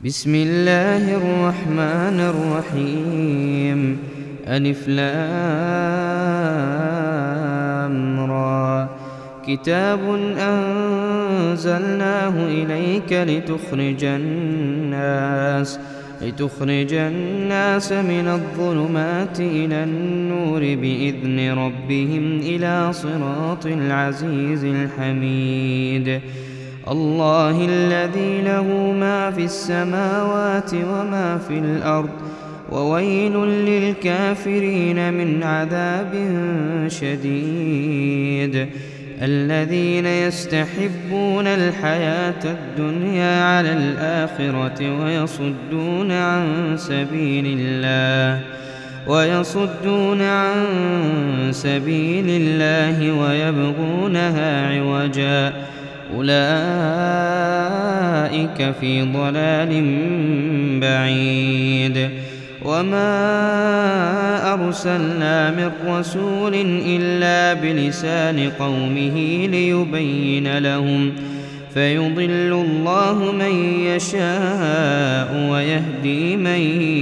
بسم الله الرحمن الرحيم. ألف لام را. كتاب أنزلناه إليك لتخرج الناس من الظلمات إلى النور بإذن ربهم إلى صراط العزيز الحميد. الله الذي له ما في السماوات وما في الأرض، وويل للكافرين من عذاب شديد. الذين يستحبون الحياة الدنيا على الآخرة ويصدون عن سبيل الله ويبغونها عوجا، أولئك في ضلال بعيد. وما أرسلنا من رسول إلا بلسان قومه ليبين لهم، فيضل الله من يشاء ويهدي من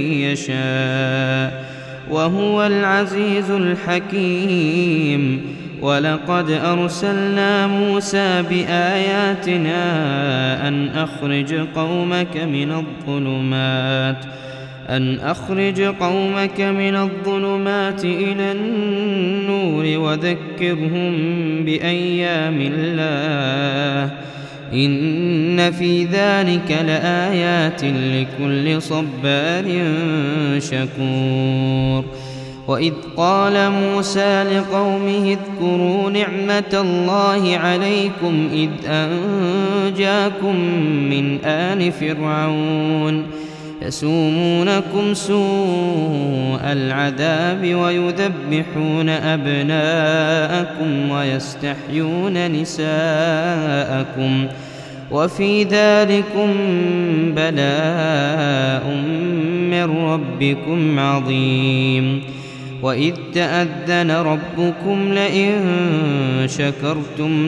يشاء، وهو العزيز الحكيم. ولقد أرسلنا موسى بآياتنا أن أخرج قومك من الظلمات إلى النور وذكرهم بأيام الله، إن في ذلك لآيات لكل صبار شكور. وإذ قال موسى لقومه اذكروا نعمة الله عليكم إذ أنجاكم من آل فرعون يسومونكم سوء العذاب ويذبحون أبناءكم ويستحيون نساءكم، وفي ذلكم بلاء من ربكم عظيم. وإذ تأذن ربكم لئن شكرتم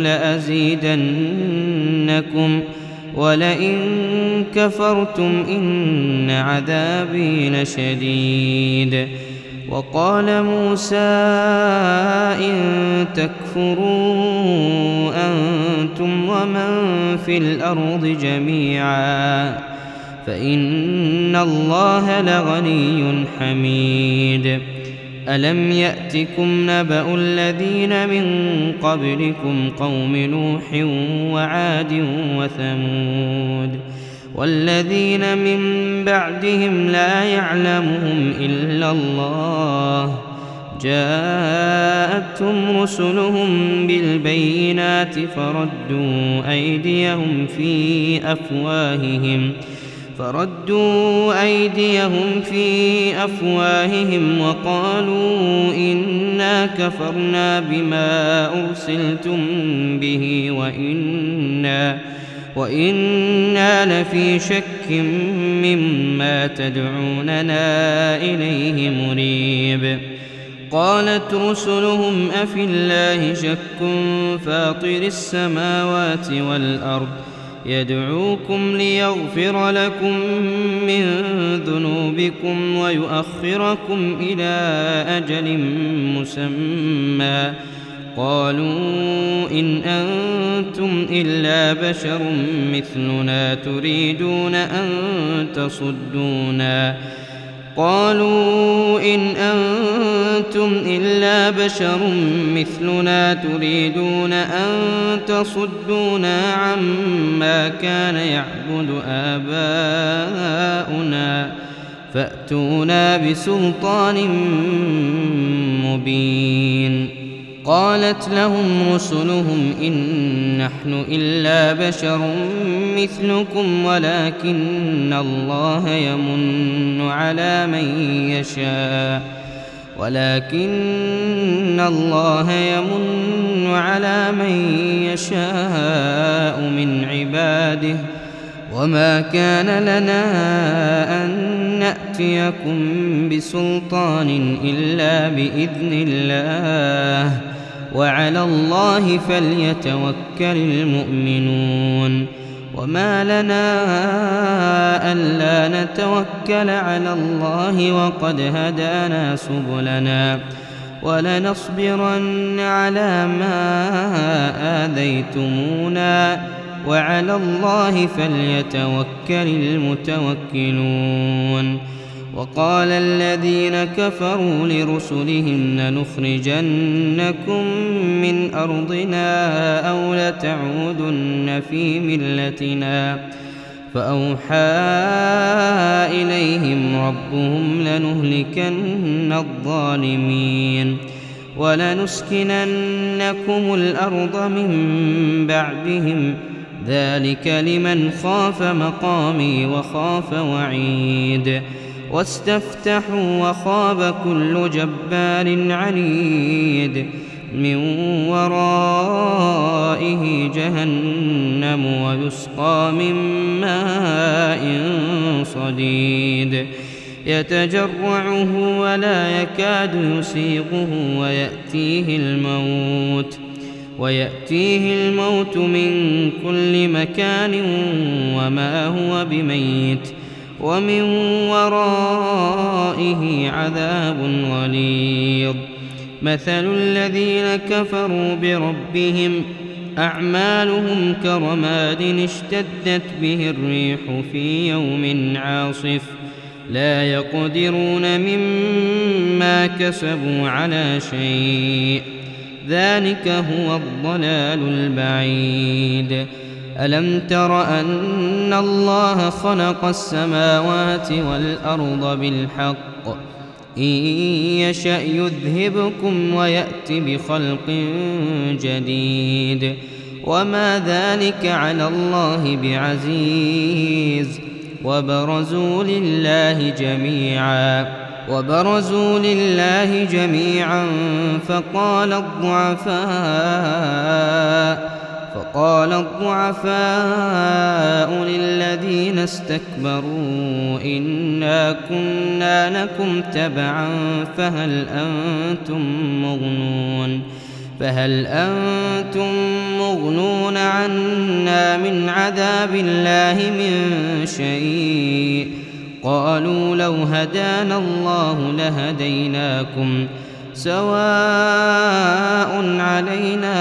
لأزيدنكم ولئن كفرتم إن عذابي لشديد. وقال موسى إن تكفروا أنتم ومن في الأرض جميعا فإن الله لغني حميد. ألم يأتكم نبأ الذين من قبلكم قوم نوح وعاد وثمود والذين من بعدهم لا يعلمهم إلا الله، جاءتهم رسلهم بالبينات فردوا أيديهم في أفواههم وقالوا إنا كفرنا بما أرسلتم به وإنا لفي شك مما تدعوننا إليه مريب. قالت رسلهم أفي الله شك فاطر السماوات والأرض يدعوكم ليغفر لكم من ذنوبكم ويؤخركم إلى أجل مسمى، قالوا إن أنتم إلا بشر مثلنا تريدون أن تصدونا عما كان يعبد آباؤنا فأتونا بسلطان مبين. قالت لهم رسلهم إن نحن إلا بشر مثلكم ولكن الله يمن على من يشاء من عباده، وما كان لنا أن نأتيكم بسلطان إلا بإذن الله، وعلى الله فليتوكل المؤمنون. وما لنا ألا نتوكل على الله وقد هدانا سبلنا ولنصبرن على ما آذيتمونا وعلى الله فليتوكل المتوكلون. وقال الذين كفروا لرسلهم لنخرجنكم من أرضنا أو لتعودن في ملتنا فأوحى إليهم ربهم لنهلكن الظالمين ولنسكننكم الأرض من بعدهم ذلك لمن خاف مقامي وخاف وعيد. واستفتحوا وخاب كل جبار عنيد من ورائه جهنم ويسقى من ماء صديد يتجرعه ولا يكاد يسيغه ويأتيه الموت من كل مكان وما هو بميت ومن ورائه عذاب غليظ. مثل الذين كفروا بربهم أعمالهم كرماد اشتدت به الريح في يوم عاصف لا يقدرون مما كسبوا على شيء ذلك هو الضلال البعيد. ألم تر أن الله خلق السماوات والأرض بالحق إن يشأ يذهبكم ويأت بخلق جديد وما ذلك على الله بعزيز. وبرزوا لله جميعا فقال الضعفاء للذين استكبروا إنا كنا لكم تبعا فهل أنتم مغنون عنا من عذاب الله من شيء قالوا لو هدانا الله لهديناكم سواء علينا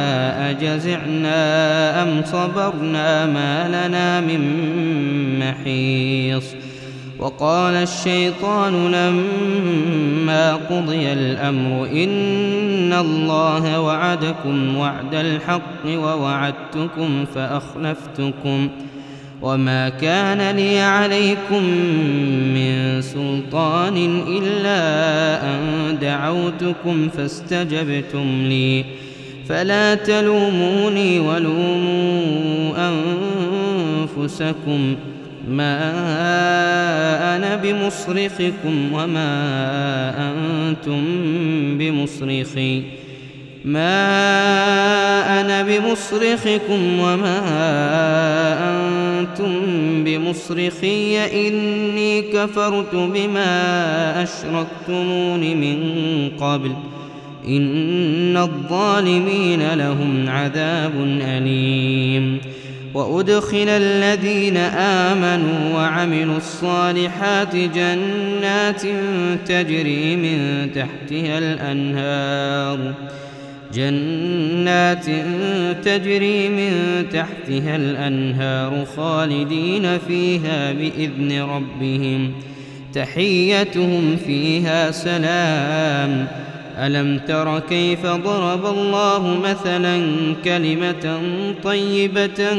أجزعنا أم صبرنا ما لنا من محيص. وقال الشيطان لما قضي الأمر إن الله وعدكم وعد الحق ووعدتكم فأخلفتكم وما كان لي عليكم من سلطان إلا أن دعوتكم فاستجبتم لي فلا تلوموني ولوموا أنفسكم ما أنا بمصرخكم وما أنتم بمصرخي إني كفرت بما أشركتمون من قبل إن الظالمين لهم عذاب أليم. وأدخل الذين آمنوا وعملوا الصالحات جنات تجري من تحتها الأنهار خالدين فيها بإذن ربهم تحيتهم فيها سلام. ألم تر كيف ضرب الله مثلا كلمة طيبة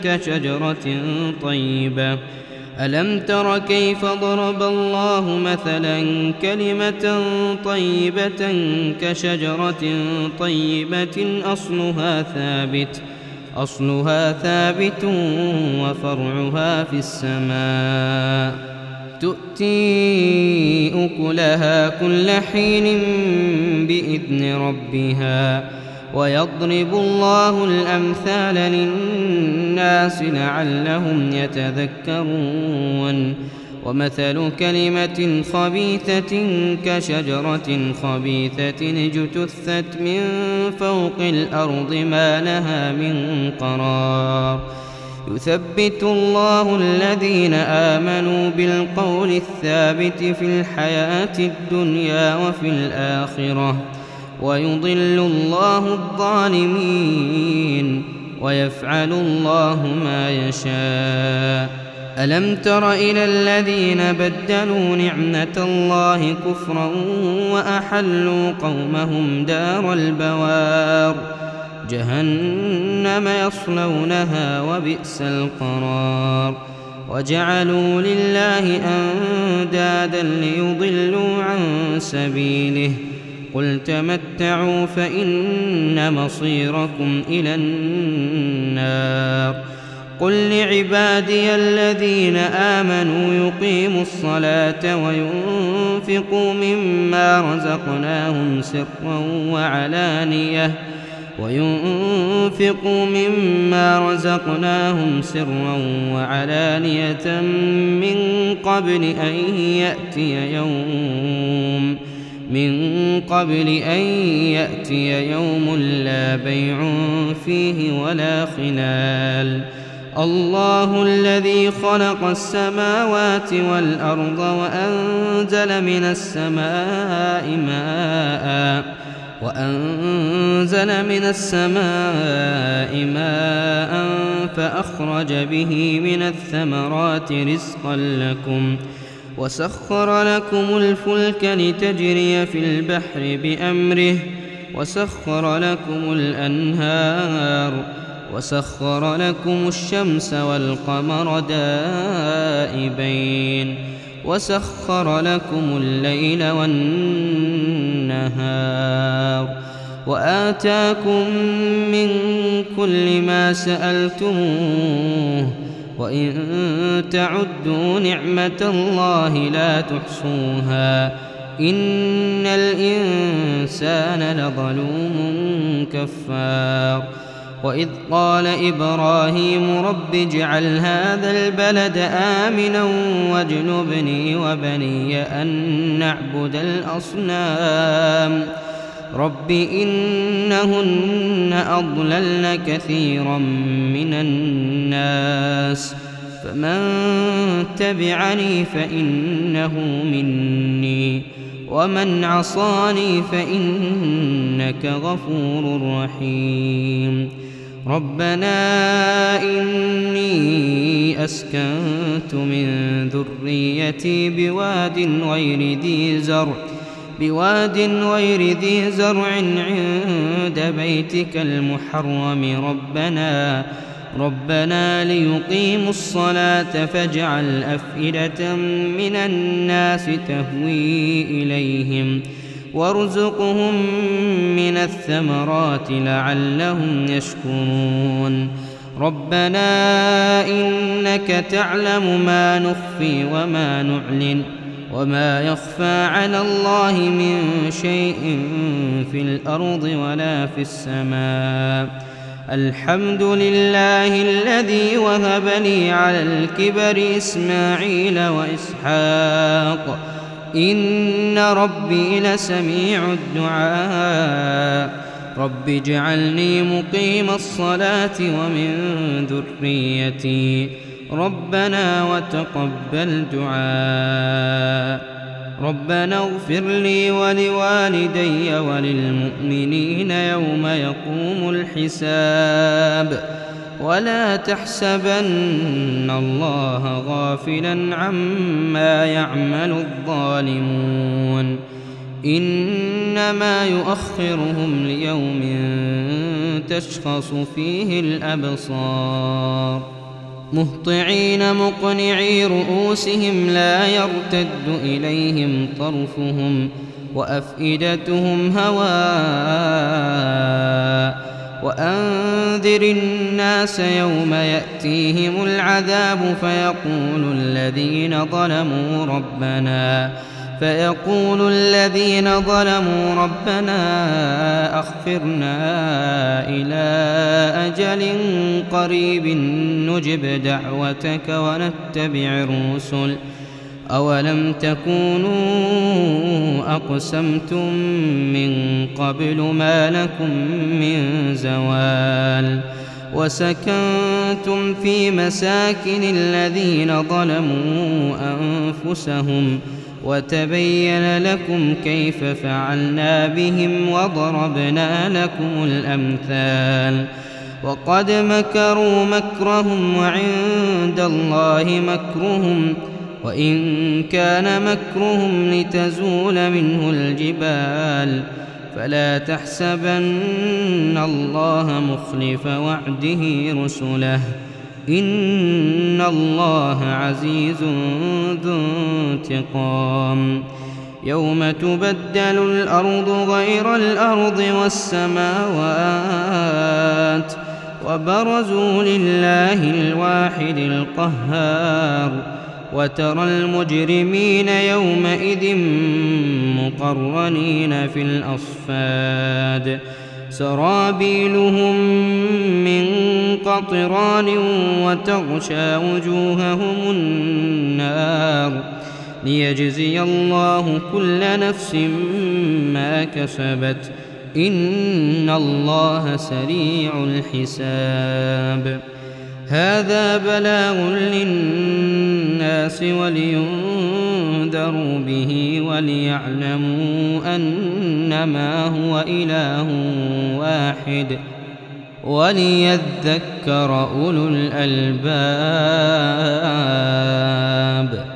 كشجرة طيبة أصلها ثابت وفرعها في السماء تؤتي أكلها كل حين بإذن ربها ويضرب الله الأمثال للناس لعلهم يتذكرون. ومثل كلمة خبيثة كشجرة خبيثة اجتثت من فوق الأرض ما لها من قرار يثبت الله الذين آمنوا بالقول الثابت في الحياة الدنيا وفي الآخرة ويضل الله الظالمين ويفعل الله ما يشاء. ألم تر إلى الذين بدلوا نعمة الله كفرا وأحلوا قومهم دار البوار جهنم يصلونها وبئس القرار وجعلوا لله أندادا ليضلوا عن سبيله قل تمتعوا فإن مصيركم إلى النار قل لعبادي الذين آمنوا يقيموا الصلاة وينفقوا مما رزقناهم سرا وعلانية من قبل أن يأتي يوم لا بيع فيه ولا خلال الله الذي خلق السماوات والأرض وأنزل من السماء ماء فأخرج به من الثمرات رزقا لكم وسخر لكم الفلك لتجري في البحر بأمره وسخر لكم الأنهار وسخر لكم الشمس والقمر دائبين وسخر لكم الليل والنهار وآتاكم من كل ما سألتموه وإن تعدوا نعمة الله لا تحصوها إن الإنسان لظلوم كفار وإذ قال إبراهيم رب اجعل هذا البلد آمنا واجنبني وبني أن نعبد الأصنام رب إنهن أضللن كثيرا من الناس فمن تبعني فإنه مني ومن عصاني فإنك غفور رحيم ربنا إني أسكنت من ذريتي بواد غير ذي زرع عند بيتك المحرم ربنا ليقيموا الصلاة فاجعل أفئدة من الناس تهوي إليهم وارزقهم من الثمرات لعلهم يشكرون ربنا إنك تعلم ما نخفي وما نعلن وما يخفى على الله من شيء في الأرض ولا في السماء الحمد لله الذي وهب لي على الكبر إسماعيل وإسحاق إن ربي لسميع الدعاء رب اجعلني مقيم الصلاة ومن ذريتي ربنا وتقبل دعاء ربنا اغفر لي ولوالدي وللمؤمنين يوم يقوم الحساب ولا تحسبن الله غافلا عما يعمل الظالمون إنما يؤخرهم ليوم تشخص فيه الأبصار مهطعين مقنعي رؤوسهم لا يرتد إليهم طرفهم وأفئدتهم هواء وأنذر الناس يوم يأتيهم العذاب فيقول الذين ظلموا ربنا أخفرنا إلى أجل قريب نجب دعوتك ونتبع الرسل أولم تكونوا أقسمتم من قبل ما لكم من زوال وسكنتم في مساكن الذين ظلموا أنفسهم وتبين لكم كيف فعلنا بهم وضربنا لكم الأمثال وقد مكروا مكرهم وعند الله مكرهم وإن كان مكرهم لتزول منه الجبال فلا تحسبن الله مخلف وعده رسله إن الله عزيز ذو انتقام يوم تبدل الأرض غير الأرض والسماوات وبرزوا لله الواحد القهار وترى المجرمين يومئذ مقرنين في الأصفاد سرابيلهم من قطران وتغشى وجوههم النار ليجزي الله كل نفس ما كسبت إن الله سريع الحساب هذا بلاغ للناس ولينذروا به وليعلموا أنما هو إله واحد وليذكر أولو الألباب